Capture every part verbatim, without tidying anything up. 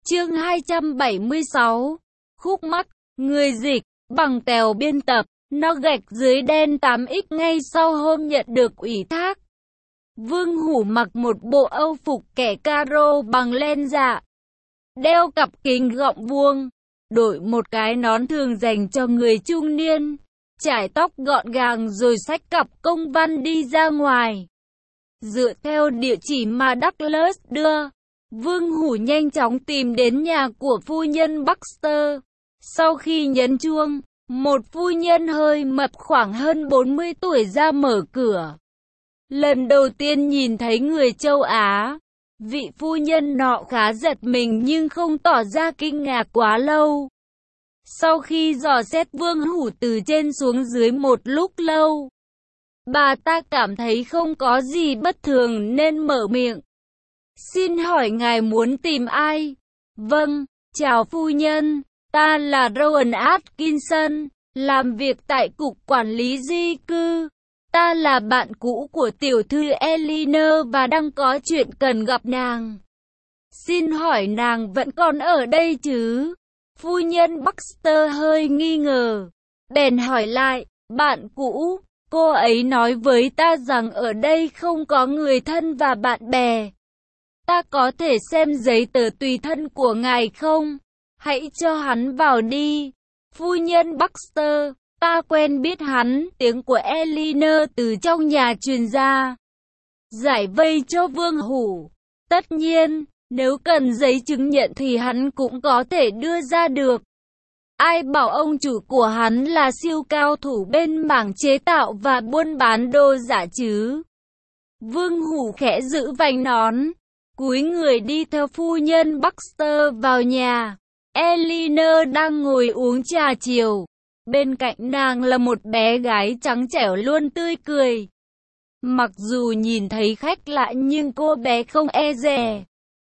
Chương hai trăm bảy mươi sáu. Khúc mắc. Người dịch, bằng Tèo biên tập, nó gạch dưới đen tám x ngay sau hôm nhận được ủy thác. Vương Hủ mặc một bộ âu phục kẻ caro bằng len dạ, đeo cặp kính gọng vuông, đội một cái nón thường dành cho người trung niên, chải tóc gọn gàng rồi xách cặp công văn đi ra ngoài. Dựa theo địa chỉ mà Douglas đưa, Vương Hủ nhanh chóng tìm đến nhà của phu nhân Baxter. Sau khi nhấn chuông, một phu nhân hơi mập khoảng hơn bốn mươi tuổi ra mở cửa. Lần đầu tiên nhìn thấy người châu Á, vị phu nhân nọ khá giật mình nhưng không tỏ ra kinh ngạc quá lâu. Sau khi dò xét Vương Hủ từ trên xuống dưới một lúc lâu, bà ta cảm thấy không có gì bất thường nên mở miệng. Xin hỏi ngài muốn tìm ai? Vâng, chào phu nhân, ta là Rowan Atkinson, làm việc tại Cục Quản lý Di cư. Ta là bạn cũ của tiểu thư Eleanor và đang có chuyện cần gặp nàng. Xin hỏi nàng vẫn còn ở đây chứ? Phu nhân Baxter hơi nghi ngờ, bèn hỏi lại, bạn cũ, cô ấy nói với ta rằng ở đây không có người thân và bạn bè. Ta có thể xem giấy tờ tùy thân của ngài không? Hãy cho hắn vào đi. Phu nhân Baxter, ta quen biết hắn, tiếng của Eleanor từ trong nhà truyền ra. Giải vây cho Vương Hủ. Tất nhiên, nếu cần giấy chứng nhận thì hắn cũng có thể đưa ra được. Ai bảo ông chủ của hắn là siêu cao thủ bên mảng chế tạo và buôn bán đồ giả chứ? Vương Hủ khẽ giữ vành nón, cúi người đi theo phu nhân Baxter vào nhà. Eleanor đang ngồi uống trà chiều. Bên cạnh nàng là một bé gái trắng trẻo luôn tươi cười. Mặc dù nhìn thấy khách lạ nhưng cô bé không e dè,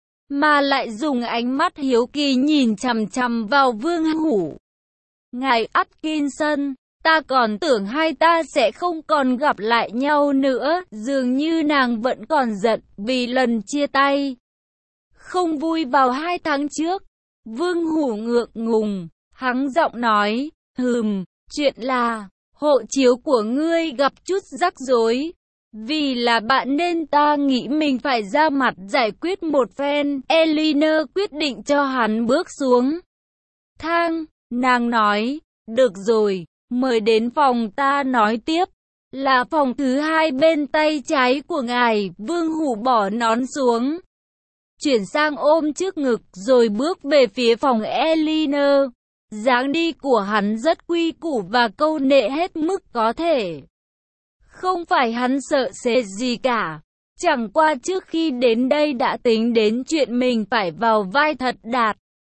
mà lại dùng ánh mắt hiếu kỳ nhìn chằm chằm vào Vương Hủ. Ngài Atkinson, ta còn tưởng hai ta sẽ không còn gặp lại nhau nữa. Dường như nàng vẫn còn giận vì lần chia tay không vui vào hai tháng trước. Vương Hủ ngượng ngùng, hắng giọng nói, hừm, chuyện là, hộ chiếu của ngươi gặp chút rắc rối. Vì là bạn nên ta nghĩ mình phải ra mặt giải quyết một phen. Eleanor quyết định cho hắn bước xuống thang. Nàng nói, được rồi, mời đến phòng ta nói tiếp. Là phòng thứ hai bên tay trái của ngài. Vương Hủ bỏ nón xuống, chuyển sang ôm trước ngực rồi bước về phía phòng Eleanor. Dáng đi của hắn rất quy củ và câu nệ hết mức có thể. Không phải hắn sợ sệt gì cả, chẳng qua trước khi đến đây đã tính đến chuyện mình phải vào vai thật đạt.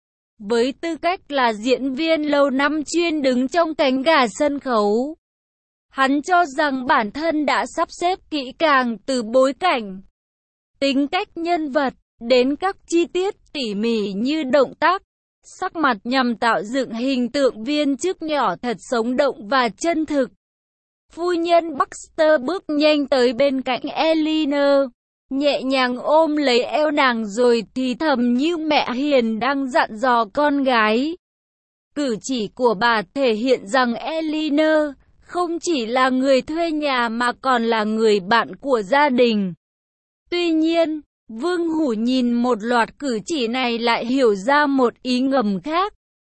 Với tư cách là diễn viên lâu năm chuyên đứng trong cánh gà sân khấu, hắn cho rằng bản thân đã sắp xếp kỹ càng từ bối cảnh, tính cách nhân vật, đến các chi tiết tỉ mỉ như động tác, sắc mặt nhằm tạo dựng hình tượng viên chức nhỏ thật sống động và chân thực. Phu nhân Baxter bước nhanh tới bên cạnh Eleanor, nhẹ nhàng ôm lấy eo nàng rồi thì thầm như mẹ hiền đang dặn dò con gái. Cử chỉ của bà thể hiện rằng Eleanor không chỉ là người thuê nhà mà còn là người bạn của gia đình. Tuy nhiên, Vương Hủ nhìn một loạt cử chỉ này lại hiểu ra một ý ngầm khác.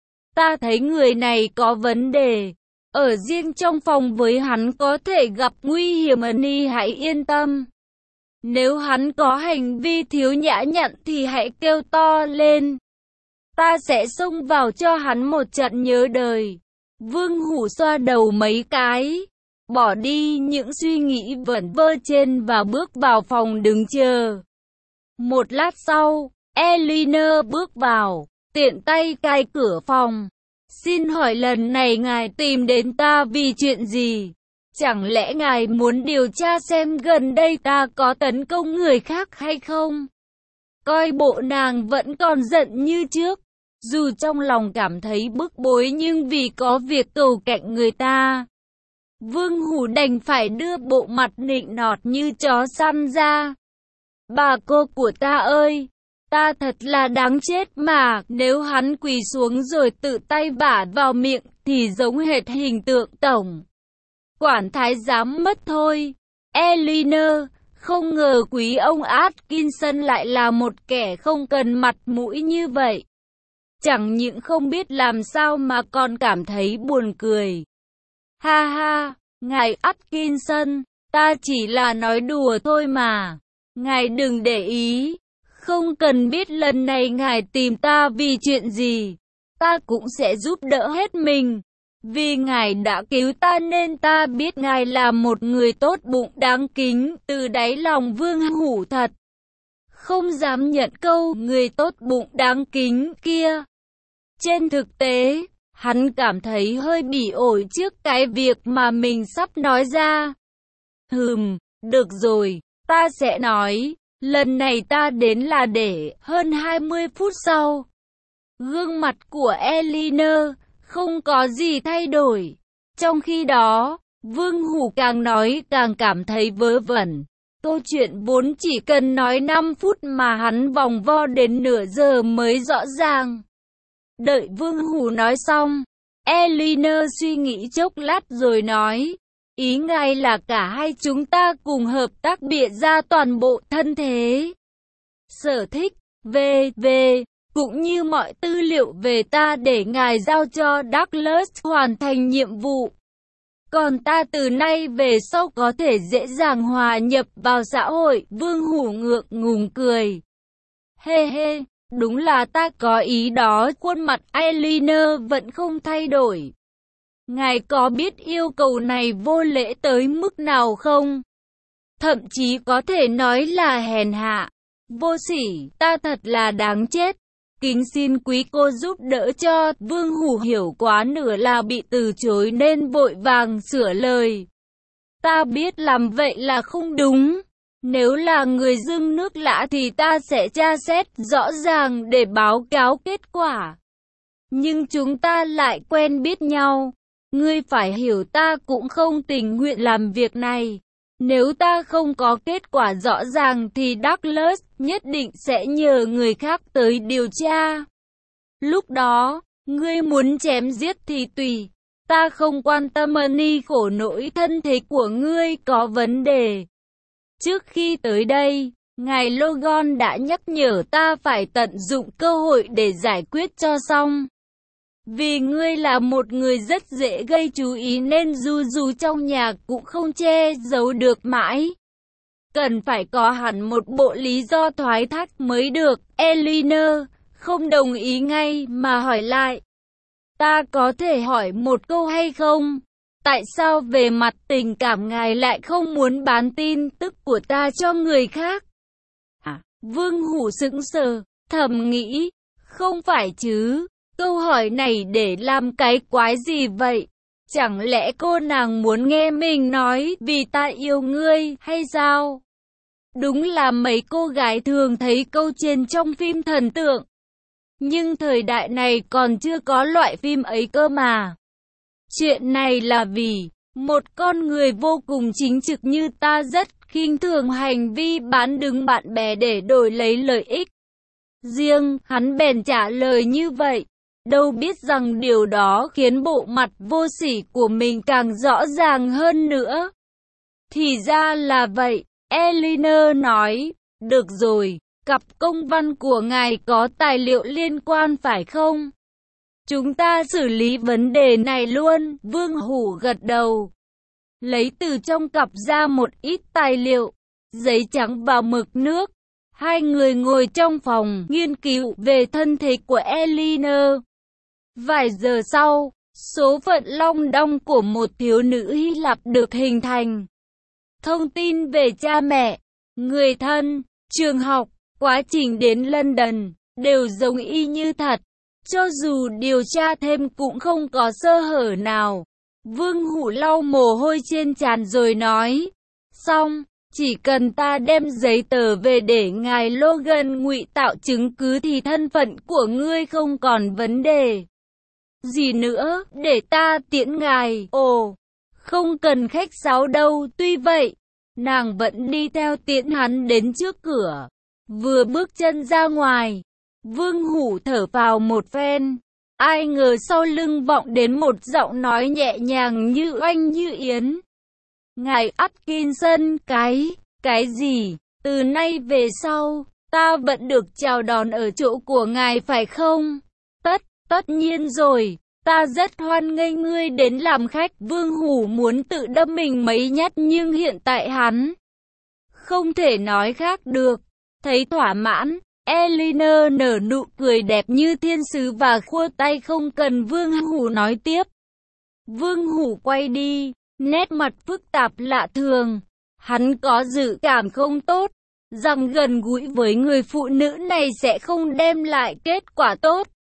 Ta thấy người này có vấn đề. Ở riêng trong phòng với hắn có thể gặp nguy hiểm, Ni hãy yên tâm. Nếu hắn có hành vi thiếu nhã nhặn thì hãy kêu to lên. Ta sẽ xông vào cho hắn một trận nhớ đời. Vương Hủ xoa đầu mấy cái, bỏ đi những suy nghĩ vẩn vơ trên và bước vào phòng đứng chờ. Một lát sau, Eleanor bước vào, tiện tay cài cửa phòng. Xin hỏi lần này ngài tìm đến ta vì chuyện gì? Chẳng lẽ ngài muốn điều tra xem gần đây ta có tấn công người khác hay không? Coi bộ nàng vẫn còn giận như trước. Dù trong lòng cảm thấy bức bối nhưng vì có việc cầu cạnh người ta, Vương Hủ đành phải đưa bộ mặt nịnh nọt như chó săn ra. Bà cô của ta ơi, Ta thật là đáng chết mà, nếu hắn quỳ xuống rồi tự tay vả vào miệng thì giống hệt hình tượng tổng quản thái giám mất thôi. Eleanor, không ngờ quý ông Atkinson lại là một kẻ không cần mặt mũi như vậy. Chẳng những không biết làm sao mà còn cảm thấy buồn cười. Ha ha, ngài Atkinson, ta chỉ là nói đùa thôi mà. Ngài đừng để ý. Không cần biết lần này ngài tìm ta vì chuyện gì. Ta cũng sẽ giúp đỡ hết mình. Vì ngài đã cứu ta nên ta biết ngài là một người tốt bụng đáng kính. Từ đáy lòng Vương Hủ thật không dám nhận câu người tốt bụng đáng kính kia. Trên thực tế, hắn cảm thấy hơi bỉ ổi trước cái việc mà mình sắp nói ra. Hừm, được rồi, ta sẽ nói. Lần này ta đến là để hơn hai mươi phút sau. Gương mặt của Eleanor không có gì thay đổi. Trong khi đó, Vương Hủ càng nói càng cảm thấy vớ vẩn. Câu chuyện vốn chỉ cần nói năm phút mà hắn vòng vo đến nửa giờ mới rõ ràng. Đợi Vương Hủ nói xong, Eleanor suy nghĩ chốc lát rồi nói. Ý ngài là cả hai chúng ta cùng hợp tác bịa ra toàn bộ thân thế, sở thích, về về, cũng như mọi tư liệu về ta để ngài giao cho Douglas hoàn thành nhiệm vụ. Còn ta từ nay về sau có thể dễ dàng hòa nhập vào xã hội. Vương Hủ ngượng ngùng cười. Hê hê, đúng là ta có ý đó. Khuôn mặt Eleanor vẫn không thay đổi. Ngài có biết yêu cầu này vô lễ tới mức nào không? Thậm chí có thể nói là hèn hạ, vô sỉ, ta thật là đáng chết. Kính xin quý cô giúp đỡ cho. Vương Hủ hiểu quá nửa là bị từ chối nên vội vàng sửa lời. Ta biết làm vậy là không đúng. Nếu là người dưng nước lã thì ta sẽ tra xét rõ ràng để báo cáo kết quả. Nhưng chúng ta lại quen biết nhau. Ngươi phải hiểu ta cũng không tình nguyện làm việc này. Nếu ta không có kết quả rõ ràng thì Douglas nhất định sẽ nhờ người khác tới điều tra. Lúc đó, ngươi muốn chém giết thì tùy. Ta không quan tâm ni khổ nỗi thân thế của ngươi có vấn đề. Trước khi tới đây, ngài Logan đã nhắc nhở ta phải tận dụng cơ hội để giải quyết cho xong. Vì ngươi là một người rất dễ gây chú ý nên dù dù trong nhà cũng không che giấu được mãi. Cần phải có hẳn một bộ lý do thoái thác mới được. Eleanor không đồng ý ngay mà hỏi lại. Ta có thể hỏi một câu hay không? Tại sao về mặt tình cảm ngài lại không muốn bán tin tức của ta cho người khác? À, Vương Hủ sững sờ, thầm nghĩ, không phải chứ? Câu hỏi này để làm cái quái gì vậy? Chẳng lẽ cô nàng muốn nghe mình nói vì ta yêu ngươi hay sao? Đúng là mấy cô gái thường thấy câu trên trong phim thần tượng. Nhưng thời đại này còn chưa có loại phim ấy cơ mà. Chuyện này là vì một con người vô cùng chính trực như ta rất khinh thường hành vi bán đứng bạn bè để đổi lấy lợi ích riêng. Hắn bèn trả lời như vậy. Đâu biết rằng điều đó khiến bộ mặt vô sỉ của mình càng rõ ràng hơn nữa. Thì ra là vậy, Eleanor nói. Được rồi, cặp công văn của ngài có tài liệu liên quan phải không? Chúng ta xử lý vấn đề này luôn. Vương Hủ gật đầu. Lấy từ trong cặp ra một ít tài liệu, giấy trắng và mực nước. Hai người ngồi trong phòng nghiên cứu về thân thế của Eleanor. Vài giờ sau, số phận long đong của một thiếu nữ Hy Lạp được hình thành. Thông tin về cha mẹ, người thân, trường học, quá trình đến London, đều giống y như thật. Cho dù điều tra thêm cũng không có sơ hở nào. Vương Hủ lau mồ hôi trên trán rồi nói. Xong, chỉ cần ta đem giấy tờ về để ngài Logan ngụy tạo chứng cứ thì thân phận của ngươi không còn vấn đề gì nữa, để ta tiễn ngài. Ồ, không cần khách sáo đâu. Tuy vậy, nàng vẫn đi theo tiễn hắn đến trước cửa. Vừa bước chân ra ngoài, Vương Hủ thở vào một phen. Ai ngờ sau lưng vọng đến một giọng nói nhẹ nhàng như oanh như yến. Ngài Atkinson, cái, cái gì? Từ nay về sau, ta vẫn được chào đón ở chỗ của ngài phải không? Tất, tất nhiên rồi, ta rất hoan nghênh ngươi đến làm khách. Vương Hủ muốn tự đâm mình mấy nhát nhưng hiện tại hắn không thể nói khác được. Thấy thỏa mãn, Elinor nở nụ cười đẹp như thiên sứ và khua tay không cần Vương Hủ nói tiếp. Vương Hủ quay đi, nét mặt phức tạp lạ thường. Hắn có dự cảm không tốt, rằng gần gũi với người phụ nữ này sẽ không đem lại kết quả tốt.